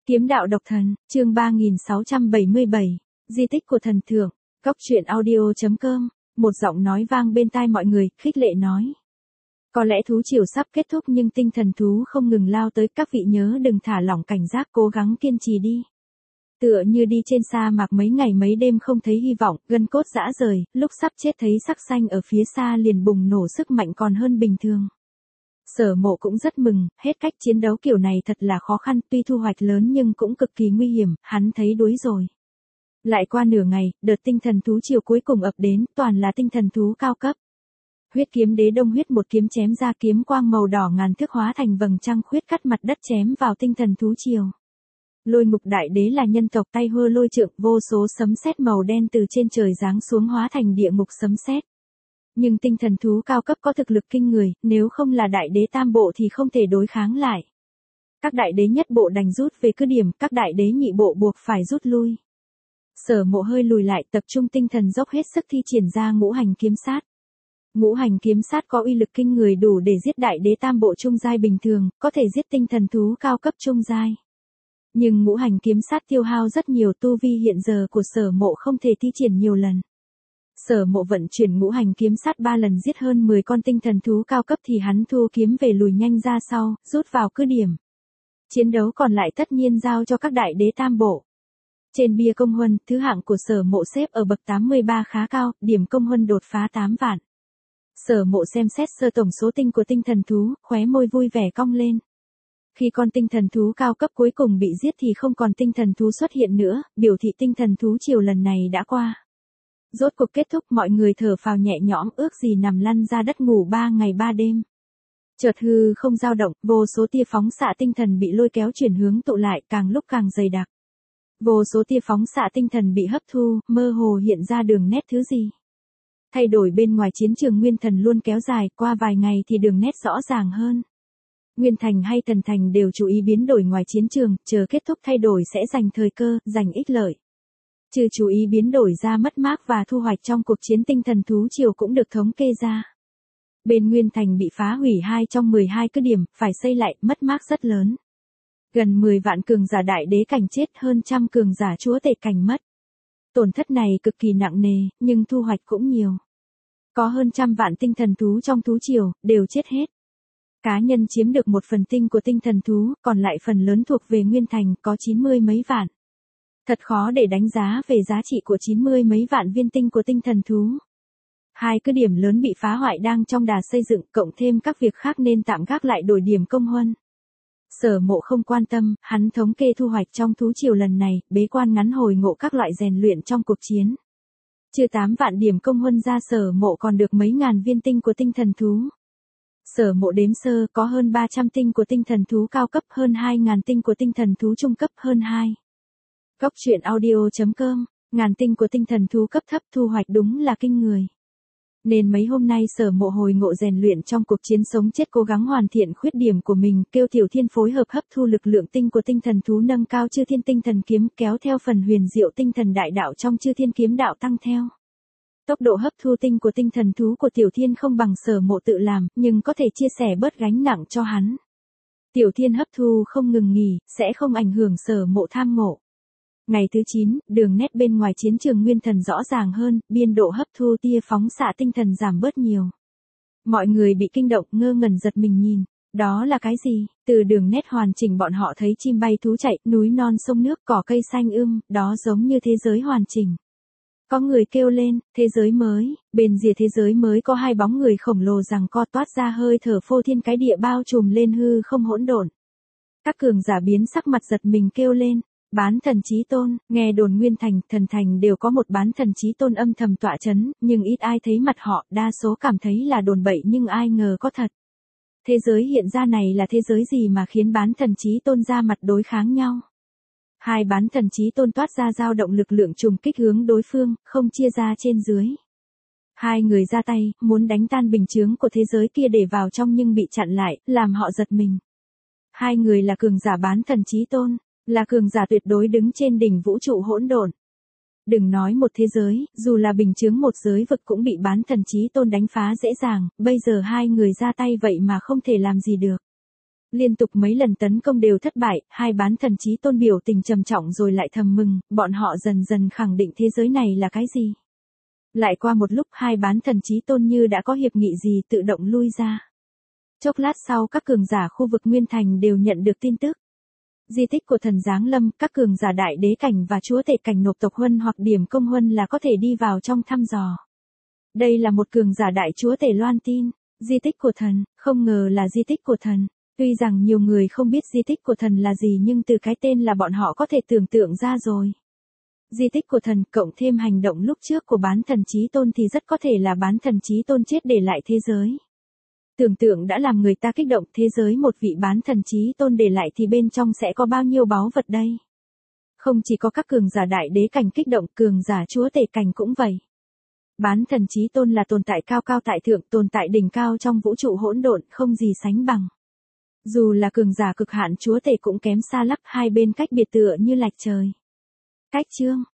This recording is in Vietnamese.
Kiếm đạo độc thần, chương 3677, di tích của thần thượng, Cóc truyện audio.com, một giọng nói vang bên tai mọi người, khích lệ nói. Có lẽ thú triều sắp kết thúc nhưng tinh thần thú không ngừng lao tới, các vị nhớ đừng thả lỏng cảnh giác, cố gắng kiên trì đi. Tựa như đi trên sa mạc mấy ngày mấy đêm không thấy hy vọng, gân cốt rã rời, lúc sắp chết thấy sắc xanh ở phía xa liền bùng nổ sức mạnh còn hơn bình thường. Sở Mộ cũng rất mừng, hết cách chiến đấu kiểu này thật là khó khăn, tuy thu hoạch lớn nhưng cũng cực kỳ nguy hiểm, hắn thấy đuối rồi. Lại qua nửa ngày, đợt tinh thần thú chiều cuối cùng ập đến, toàn là tinh thần thú cao cấp. Huyết kiếm đế Đông Huyết một kiếm chém ra, kiếm quang màu đỏ ngàn thước hóa thành vầng trăng khuyết cắt mặt đất chém vào tinh thần thú chiều. Lôi Ngục đại đế là nhân tộc, tay hơ lôi trượng, vô số sấm sét màu đen từ trên trời giáng xuống hóa thành địa ngục sấm sét. Nhưng tinh thần thú cao cấp có thực lực kinh người, nếu không là đại đế tam bộ thì không thể đối kháng lại. Các đại đế nhất bộ đành rút về cứ điểm, các đại đế nhị bộ buộc phải rút lui. Sở Mộ hơi lùi lại, tập trung tinh thần dốc hết sức thi triển ra ngũ hành kiếm sát. Ngũ hành kiếm sát có uy lực kinh người, đủ để giết đại đế tam bộ trung giai bình thường, có thể giết tinh thần thú cao cấp trung giai. Nhưng ngũ hành kiếm sát tiêu hao rất nhiều, tu vi hiện giờ của Sở Mộ không thể thi triển nhiều lần. Sở Mộ vận chuyển ngũ hành kiếm sát 3 lần giết hơn 10 con tinh thần thú cao cấp thì hắn thu kiếm về lùi nhanh ra sau, rút vào cứ điểm. Chiến đấu còn lại tất nhiên giao cho các đại đế tam bộ. Trên bia công huân, thứ hạng của Sở Mộ xếp ở bậc 83 khá cao, điểm công huân đột phá 8 vạn. Sở Mộ xem xét sơ tổng số tinh của tinh thần thú, khóe môi vui vẻ cong lên. Khi con tinh thần thú cao cấp cuối cùng bị giết thì không còn tinh thần thú xuất hiện nữa, biểu thị tinh thần thú chiều lần này đã qua. Rốt cuộc kết thúc, mọi người thở phào nhẹ nhõm, ước gì nằm lăn ra đất ngủ 3 ngày 3 đêm. Chợt hư không dao động, vô số tia phóng xạ tinh thần bị lôi kéo chuyển hướng tụ lại, càng lúc càng dày đặc. Vô số tia phóng xạ tinh thần bị hấp thu, mơ hồ hiện ra đường nét thứ gì. Thay đổi bên ngoài chiến trường Nguyên Thần luôn kéo dài, qua vài ngày thì đường nét rõ ràng hơn. Nguyên Thành hay Thần Thành đều chú ý biến đổi ngoài chiến trường, chờ kết thúc thay đổi sẽ giành thời cơ, giành ích lợi. Trừ chú ý biến đổi ra mất mát và thu hoạch trong cuộc chiến tinh thần thú triều cũng được thống kê ra. Bên Nguyên Thành bị phá hủy 2 trong 12 cứ điểm, phải xây lại, mất mát rất lớn. Gần 10 vạn cường giả đại đế cảnh chết, hơn trăm cường giả chúa tể cảnh mất. Tổn thất này cực kỳ nặng nề, nhưng thu hoạch cũng nhiều. Có hơn trăm vạn tinh thần thú trong thú triều, đều chết hết. Cá nhân chiếm được một phần tinh của tinh thần thú, còn lại phần lớn thuộc về Nguyên Thành, có 90 mấy vạn. Thật khó để đánh giá về giá trị của 90 mấy vạn viên tinh của tinh thần thú. 2 cứ điểm lớn bị phá hoại đang trong đà xây dựng, cộng thêm các việc khác nên tạm gác lại đổi điểm công huân. Sở Mộ không quan tâm, hắn thống kê thu hoạch trong thú triều lần này, bế quan ngắn hồi ngộ các loại rèn luyện trong cuộc chiến. Trừ 8 vạn điểm công huân ra, Sở Mộ còn được mấy ngàn viên tinh của tinh thần thú. Sở Mộ đếm sơ, có hơn 300 tinh của tinh thần thú cao cấp, hơn 2.000 tinh của tinh thần thú trung cấp, hơn 2. Cóc truyện audio.com, ngàn tinh của tinh thần thú cấp thấp, thu hoạch đúng là kinh người. Nên mấy hôm nay Sở Mộ hồi ngộ rèn luyện trong cuộc chiến sống chết, cố gắng hoàn thiện khuyết điểm của mình, kêu Tiểu Thiên phối hợp hấp thu lực lượng tinh của tinh thần thú, nâng cao Chư Thiên tinh thần kiếm, kéo theo phần huyền diệu tinh thần đại đạo trong Chư Thiên kiếm đạo tăng theo. Tốc độ hấp thu tinh của tinh thần thú của Tiểu Thiên không bằng Sở Mộ tự làm, nhưng có thể chia sẻ bớt gánh nặng cho hắn. Tiểu Thiên hấp thu không ngừng nghỉ, sẽ không ảnh hưởng Sở Mộ tham ngộ. Ngày thứ 9, đường nét bên ngoài chiến trường Nguyên Thần rõ ràng hơn, biên độ hấp thu tia phóng xạ tinh thần giảm bớt nhiều. Mọi người bị kinh động, ngơ ngẩn giật mình nhìn. Đó là cái gì? Từ đường nét hoàn chỉnh bọn họ thấy chim bay thú chạy, núi non sông nước, cỏ cây xanh đó giống như thế giới hoàn chỉnh. Có người kêu lên, thế giới mới, bên rìa thế giới mới có 2 bóng người khổng lồ giằng co, toát ra hơi thở phô thiên cái địa, bao trùm lên hư không hỗn độn. Các cường giả biến sắc mặt giật mình kêu lên. Bán thần chí tôn, nghe đồn Nguyên Thành, Thần Thành đều có một bán thần chí tôn âm thầm tọa chấn, nhưng ít ai thấy mặt họ, đa số cảm thấy là đồn bậy nhưng ai ngờ có thật. Thế giới hiện ra này là thế giới gì mà khiến bán thần chí tôn ra mặt đối kháng nhau? 2 bán thần chí tôn toát ra dao động lực lượng trùng kích hướng đối phương, không chia ra trên dưới. 2 người ra tay, muốn đánh tan bình chướng của thế giới kia để vào trong nhưng bị chặn lại, làm họ giật mình. 2 người là cường giả bán thần chí tôn. Là cường giả tuyệt đối đứng trên đỉnh vũ trụ hỗn độn. Đừng nói một thế giới, dù là bình chướng một giới vực cũng bị bán thần chí tôn đánh phá dễ dàng, bây giờ 2 người ra tay vậy mà không thể làm gì được. Liên tục mấy lần tấn công đều thất bại, hai bán thần chí tôn biểu tình trầm trọng rồi lại thầm mừng, bọn họ dần dần khẳng định thế giới này là cái gì. Lại qua một lúc hai bán thần chí tôn như đã có hiệp nghị gì tự động lui ra. Chốc lát sau các cường giả khu vực Nguyên Thành đều nhận được tin tức. Di tích của thần Giáng Lâm, các cường giả đại đế cảnh và chúa tể cảnh nộp tộc huân hoặc điểm công huân là có thể đi vào trong thăm dò. Đây là một cường giả đại chúa tể loan tin, di tích của thần, không ngờ là di tích của thần. Tuy rằng nhiều người không biết di tích của thần là gì nhưng từ cái tên là bọn họ có thể tưởng tượng ra rồi. Di tích của thần cộng thêm hành động lúc trước của bán thần chí tôn thì rất có thể là bán thần chí tôn chết để lại thế giới. Tưởng tượng đã làm người ta kích động, thế giới một vị bán thần chí tôn để lại thì bên trong sẽ có bao nhiêu báu vật đây. Không chỉ có các cường giả đại đế cảnh kích động, cường giả chúa tể cảnh cũng vậy. Bán thần chí tôn là tồn tại cao cao tại thượng, tồn tại đỉnh cao trong vũ trụ hỗn độn, không gì sánh bằng. Dù là cường giả cực hạn chúa tể cũng kém xa lắm, hai bên cách biệt tựa như lạch trời. Cách chương